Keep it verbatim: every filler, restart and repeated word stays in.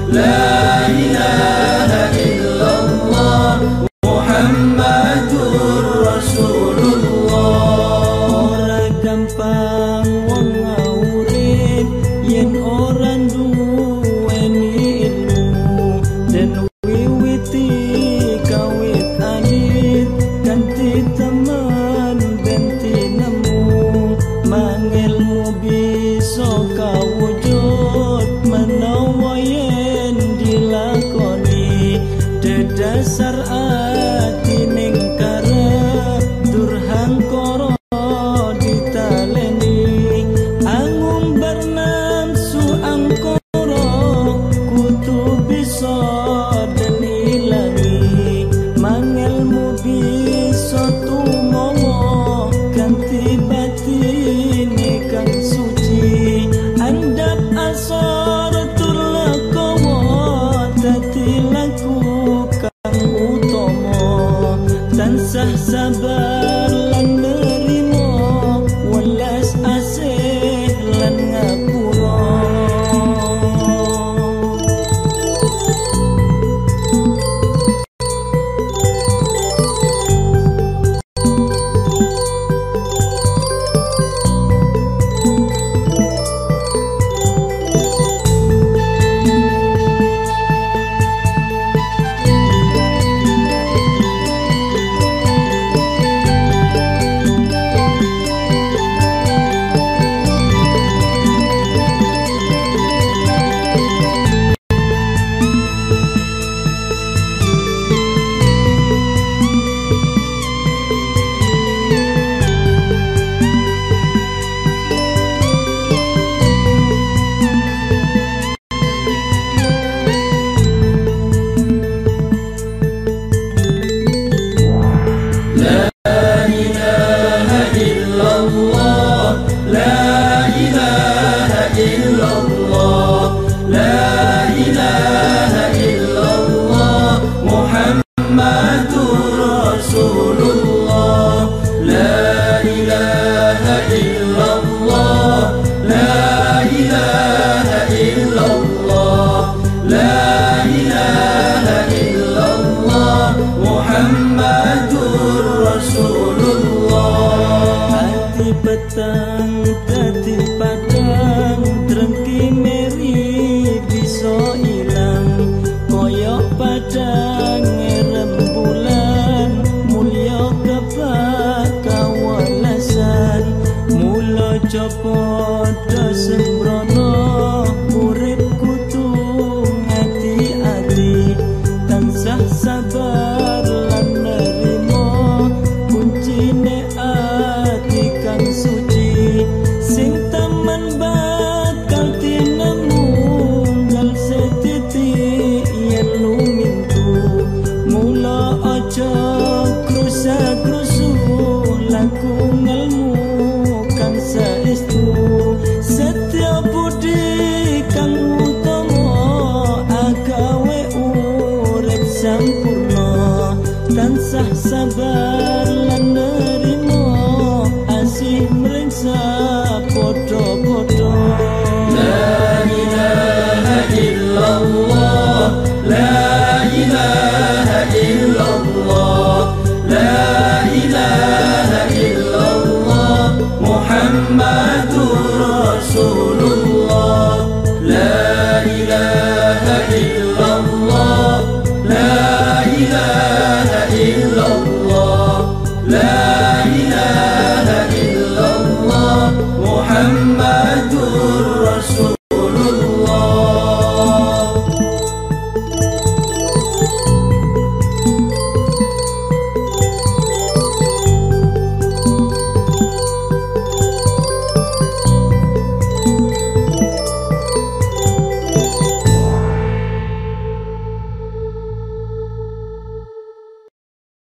La ilaha illallah Muhammadur Rasulullah. Ora gampang wong urip yen ora duweni ilmu, den wiwiti kawit anit ganti teman ganti nemu, mangilmu bisa kawujud menawa yen dilakoni, dedasar ati ning karep durhangkara ditaleni, angung bernamsu angkara kutu bisa den ilangi, mangelmu bisa tumomo ganti batine kang suci, andap asor turlekowo dadi laku kang utomo, tansah sabar lan nerimo welas asih lan ngapura. Petang dadi padang drengki meri bisa ilang, koyok padang rembulan mulya kebak kawalasan, mula copodo sembrono urip kudu ngati-ati, tansah sabar lan nerimo kuncine ati kang suci, sing temen bakal tinemu ngal setitik yen lumintu, mula aja krusa-krusu laku ngelmu kang saestu, setya budi kang utama agawe urip sampurna, tansah sabar lan nerimo asih mriksa podo-podo. La ilaha illallah, la ilaha illallah, la ilaha illallah Muhammadur Rasulullah. La ilaha illallah, la